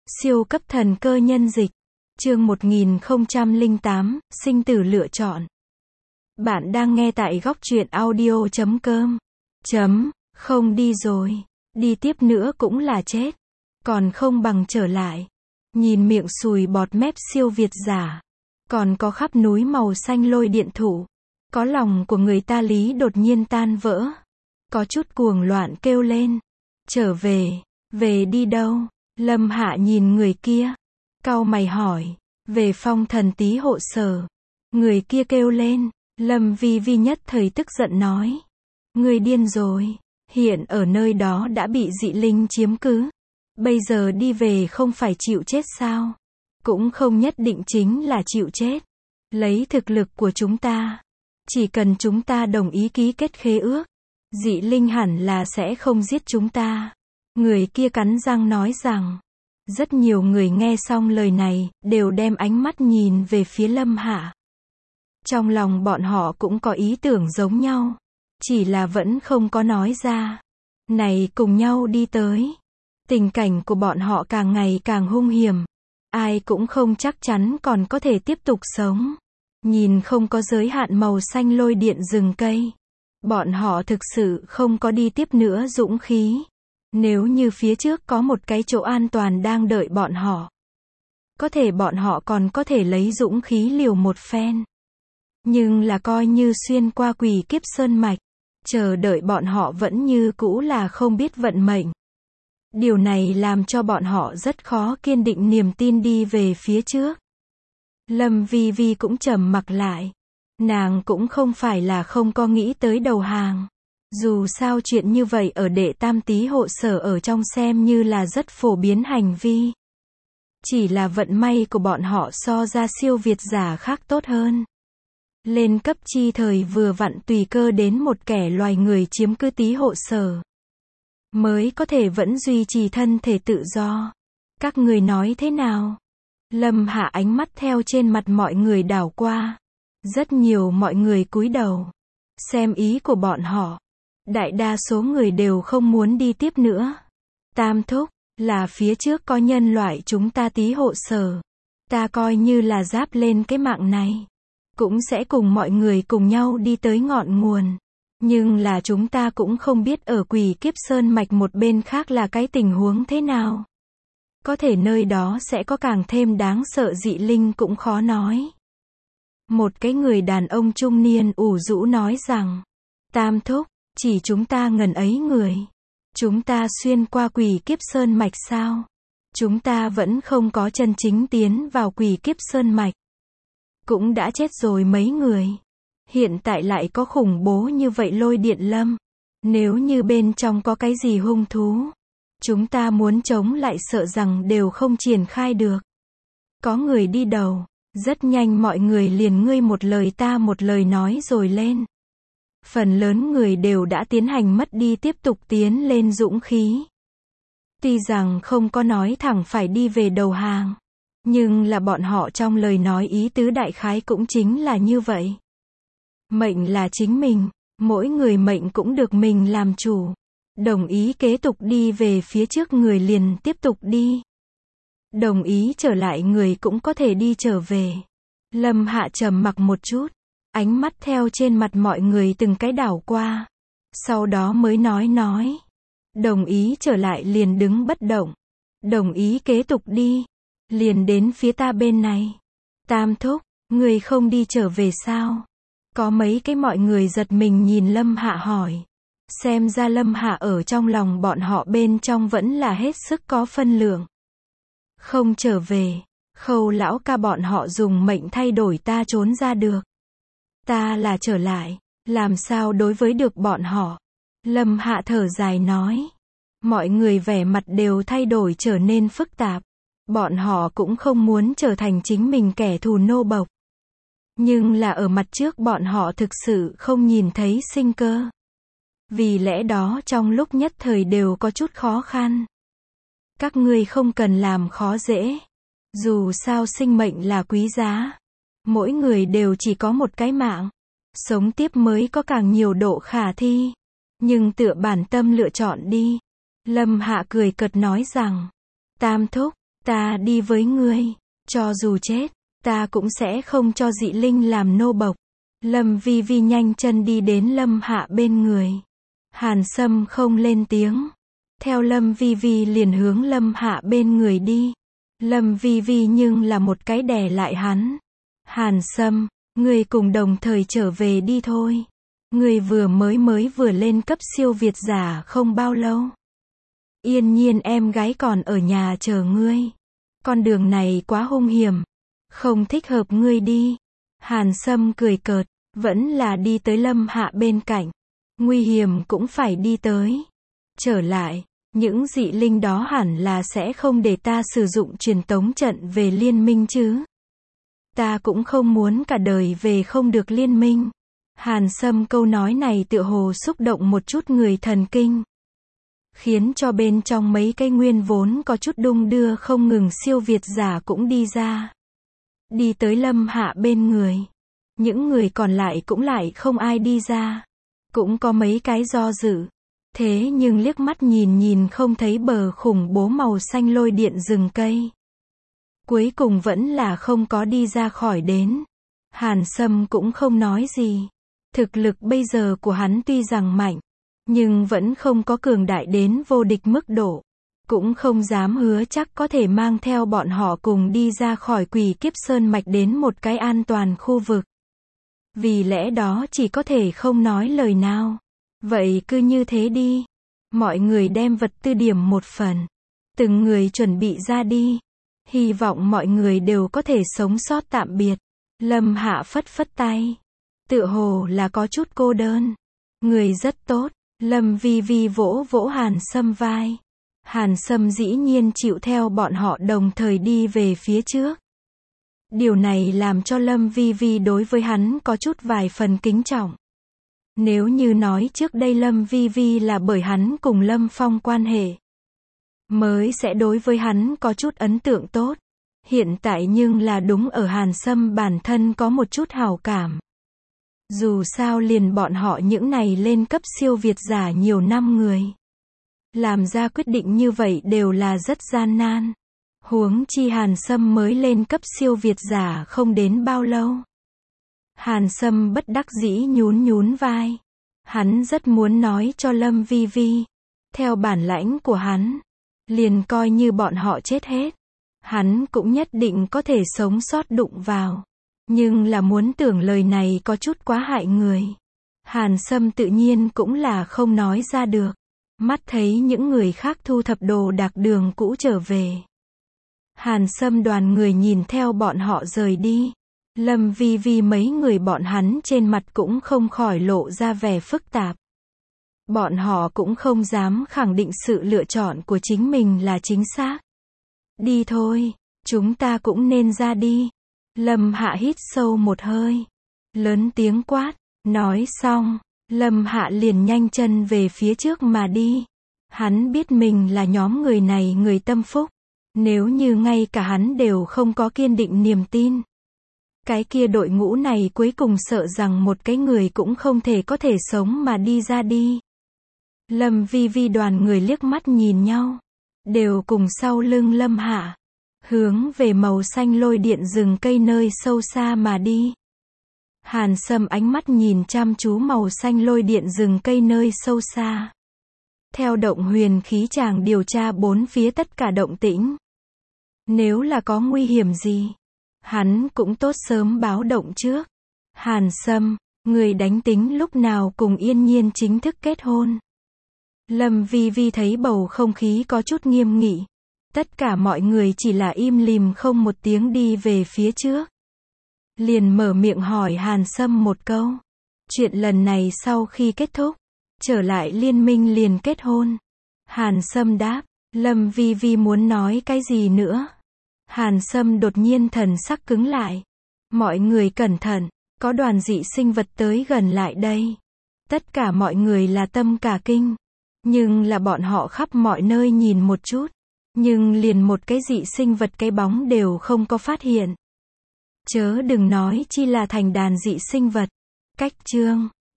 Siêu cấp thần cơ nhân dịch. Chương 1008, sinh tử lựa chọn. Bạn đang nghe tại góc truyện audio.com. Không đi rồi. Đi tiếp nữa cũng là chết. Còn không bằng trở lại. Nhìn miệng sùi bọt mép siêu việt giả. Còn có khắp núi màu xanh lôi điện thụ. Có lòng của người ta lý đột nhiên tan vỡ. Có chút cuồng loạn kêu lên. Trở về. Về đi đâu? Lâm Hạ nhìn người kia. Cau mày hỏi. Về Phong Thần Tý hộ sở. Người kia kêu lên. Lâm Vi Vi nhất thời tức giận nói. Người điên rồi. Hiện ở nơi đó đã bị dị linh chiếm cứ. Bây giờ đi về không phải chịu chết sao? Cũng không nhất định chính là chịu chết. Lấy thực lực của chúng ta. Chỉ cần chúng ta đồng ý ký kết khế ước. Dị linh hẳn là sẽ không giết chúng ta. Người kia cắn răng nói rằng. Rất nhiều người nghe xong lời này, đều đem ánh mắt nhìn về phía Lâm Hạ. Trong lòng bọn họ cũng có ý tưởng giống nhau. Chỉ là vẫn không có nói ra. Này cùng nhau đi tới. Tình cảnh của bọn họ càng ngày càng hung hiểm. Ai cũng không chắc chắn còn có thể tiếp tục sống. Nhìn không có giới hạn màu xanh lôi điện rừng cây. Bọn họ thực sự không có đi tiếp nữa dũng khí. Nếu như phía trước có một cái chỗ an toàn đang đợi bọn họ. Có thể bọn họ còn có thể lấy dũng khí liều một phen. Nhưng là coi như xuyên qua quỷ kiếp sơn mạch. Chờ đợi bọn họ vẫn như cũ là không biết vận mệnh. Điều này làm cho bọn họ rất khó kiên định niềm tin đi về phía trước. Lâm Vi Vi cũng trầm mặc lại. Nàng cũng không phải là không có nghĩ tới đầu hàng. Dù sao chuyện như vậy ở Đệ Tam Tý hộ sở ở trong xem như là rất phổ biến hành vi. Chỉ là vận may của bọn họ so ra siêu việt giả khác tốt hơn. Lên cấp chi thời vừa vặn tùy cơ đến một kẻ loài người chiếm cứ Tý hộ sở. Mới có thể vẫn duy trì thân thể tự do. Các người nói thế nào? Lâm Hạ ánh mắt theo trên mặt mọi người đảo qua. Rất nhiều mọi người cúi đầu. Xem ý của bọn họ. Đại đa số người đều không muốn đi tiếp nữa. Tam thúc, là phía trước có nhân loại chúng ta Tý hộ sở. Ta coi như là giáp lên cái mạng này. Cũng sẽ cùng mọi người cùng nhau đi tới ngọn nguồn. Nhưng là chúng ta cũng không biết ở quỷ kiếp sơn mạch một bên khác là cái tình huống thế nào. Có thể nơi đó sẽ có càng thêm đáng sợ dị linh cũng khó nói. Một cái người đàn ông trung niên ủ rũ nói rằng. Tam thúc, chỉ chúng ta ngần ấy người. Chúng ta xuyên qua quỷ kiếp sơn mạch sao? Chúng ta vẫn không có chân chính tiến vào quỷ kiếp sơn mạch. Cũng đã chết rồi mấy người. Hiện tại lại có khủng bố như vậy lôi điện lâm. Nếu như bên trong có cái gì hung thú. Chúng ta muốn chống lại sợ rằng đều không triển khai được. Có người đi đầu. Rất nhanh mọi người liền ngươi một lời ta một lời nói rồi lên. Phần lớn người đều đã tiến hành mất đi tiếp tục tiến lên dũng khí. Tuy rằng không có nói thẳng phải đi về đầu hàng. Nhưng là bọn họ trong lời nói ý tứ đại khái cũng chính là như vậy. Mệnh là chính mình, mỗi người mệnh cũng được mình làm chủ. Đồng ý kế tục đi về phía trước người liền tiếp tục đi. Đồng ý trở lại người cũng có thể đi trở về. Lâm Hạ trầm mặc một chút. Ánh mắt theo trên mặt mọi người từng cái đảo qua. Sau đó mới nói. Đồng ý trở lại liền đứng bất động. Đồng ý kế tục đi. Liền đến phía ta bên này. Tam thúc, người không đi trở về sao? Có mấy cái mọi người giật mình nhìn Lâm Hạ hỏi. Xem ra Lâm Hạ ở trong lòng bọn họ bên trong vẫn là hết sức có phân lượng. Không trở về. Khâu lão ca bọn họ dùng mệnh thay đổi ta trốn ra được. Ta là trở lại. Làm sao đối với được bọn họ? Lâm Hạ thở dài nói. Mọi người vẻ mặt đều thay đổi trở nên phức tạp. Bọn họ cũng không muốn trở thành chính mình kẻ thù nô bộc. Nhưng là ở mặt trước bọn họ thực sự không nhìn thấy sinh cơ. Vì lẽ đó trong lúc nhất thời đều có chút khó khăn. Các ngươi không cần làm khó dễ. Dù sao sinh mệnh là quý giá. Mỗi người đều chỉ có một cái mạng. Sống tiếp mới có càng nhiều độ khả thi. Nhưng tựa bản tâm lựa chọn đi. Lâm Hạ cười cợt nói rằng. Tam thúc, Ta đi với ngươi. Cho dù chết, ta cũng sẽ không cho dị linh làm nô bộc. Lâm Vi Vi nhanh chân đi đến Lâm Hạ bên người. Hàn Sâm không lên tiếng. Theo Lâm Vi Vi liền hướng Lâm Hạ bên người đi. Lâm Vi Vi nhưng là một cái đè lại hắn. Hàn Sâm, ngươi cùng đồng thời trở về đi thôi. Ngươi vừa lên cấp siêu việt giả không bao lâu. Yên Nhiên em gái còn ở nhà chờ ngươi. Con đường này quá hung hiểm. Không thích hợp ngươi đi. Hàn Sâm cười cợt, vẫn là đi tới Lâm Hạ bên cạnh. Nguy hiểm cũng phải đi tới. Trở lại, những dị linh đó hẳn là sẽ không để ta sử dụng truyền tống trận về liên minh chứ. Ta cũng không muốn cả đời về không được liên minh. Hàn Sâm câu nói này tựa hồ xúc động một chút người thần kinh. Khiến cho bên trong mấy cái nguyên vốn có chút đung đưa không ngừng siêu việt giả cũng đi ra. Đi tới Lâm Hạ bên người. Những người còn lại cũng lại không ai đi ra. Cũng có mấy cái do dự. Thế nhưng liếc mắt nhìn không thấy bờ khủng bố màu xanh lôi điện rừng cây. Cuối cùng vẫn là không có đi ra khỏi đến. Hàn Sâm cũng không nói gì. Thực lực bây giờ của hắn tuy rằng mạnh, nhưng vẫn không có cường đại đến vô địch mức độ. Cũng không dám hứa chắc có thể mang theo bọn họ cùng đi ra khỏi Quỷ Kiếp Sơn Mạch đến một cái an toàn khu vực. Vì lẽ đó chỉ có thể không nói lời nào. Vậy cứ như thế đi. Mọi người đem vật tư điểm một phần. Từng người chuẩn bị ra đi. Hy vọng mọi người đều có thể sống sót tạm biệt. Lâm Hạ phất phất tay. Tựa hồ là có chút cô đơn. Người rất tốt. Lâm Vi Vi vỗ vỗ Hàn Sâm vai. Hàn Sâm dĩ nhiên chịu theo bọn họ đồng thời đi về phía trước. Điều này làm cho Lâm Vi Vi đối với hắn có chút vài phần kính trọng. Nếu như nói trước đây Lâm Vi Vi là bởi hắn cùng Lâm Phong quan hệ, mới sẽ đối với hắn có chút ấn tượng tốt. Hiện tại nhưng là đúng ở Hàn Sâm bản thân có một chút hảo cảm. Dù sao liền bọn họ những này lên cấp siêu việt giả nhiều năm người. Làm ra quyết định như vậy đều là rất gian nan. Huống chi Hàn Sâm mới lên cấp siêu việt giả không đến bao lâu. Hàn Sâm bất đắc dĩ nhún vai. Hắn rất muốn nói cho Lâm Vi Vi. Theo bản lãnh của hắn, liền coi như bọn họ chết hết. Hắn cũng nhất định có thể sống sót đụng vào. Nhưng là muốn tưởng lời này có chút quá hại người. Hàn Sâm tự nhiên cũng là không nói ra được. Mắt thấy những người khác thu thập đồ đạc đường cũ trở về. Hàn Sâm đoàn người nhìn theo bọn họ rời đi. Lâm Vi Vi mấy người bọn hắn trên mặt cũng không khỏi lộ ra vẻ phức tạp. Bọn họ cũng không dám khẳng định sự lựa chọn của chính mình là chính xác. Đi thôi, chúng ta cũng nên ra đi. Lâm Hạ hít sâu một hơi. Lớn tiếng quát. Nói xong, Lâm Hạ liền nhanh chân về phía trước mà đi. Hắn biết mình là nhóm người này người tâm phúc. Nếu như ngay cả hắn đều không có kiên định niềm tin, cái kia đội ngũ này cuối cùng sợ rằng một cái người cũng không thể có thể sống mà đi ra đi. Lâm Vi Vi đoàn người liếc mắt nhìn nhau. Đều cùng sau lưng Lâm Hạ. Hướng về màu xanh lôi điện rừng cây nơi sâu xa mà đi. Hàn Sâm ánh mắt nhìn chăm chú màu xanh lôi điện rừng cây nơi sâu xa. Theo động huyền khí chàng điều tra bốn phía tất cả động tĩnh. Nếu là có nguy hiểm gì, hắn cũng tốt sớm báo động trước. Hàn Sâm, người đánh tính lúc nào cùng Yên Nhiên chính thức kết hôn. Lâm Vi Vi thấy bầu không khí có chút nghiêm nghị. Tất cả mọi người chỉ là im lìm không một tiếng đi về phía trước. Liền mở miệng hỏi Hàn Sâm một câu. Chuyện lần này sau khi kết thúc, trở lại liên minh liền kết hôn. Hàn Sâm đáp. Lâm Vi Vi muốn nói cái gì nữa. Hàn Sâm đột nhiên thần sắc cứng lại. Mọi người cẩn thận, có đoàn dị sinh vật tới gần lại đây. Tất cả mọi người là tâm cả kinh. Nhưng là bọn họ khắp mọi nơi nhìn một chút. Nhưng liền một cái dị sinh vật cái bóng đều không có phát hiện. Chớ đừng nói chi là thành đàn dị sinh vật. Cách chương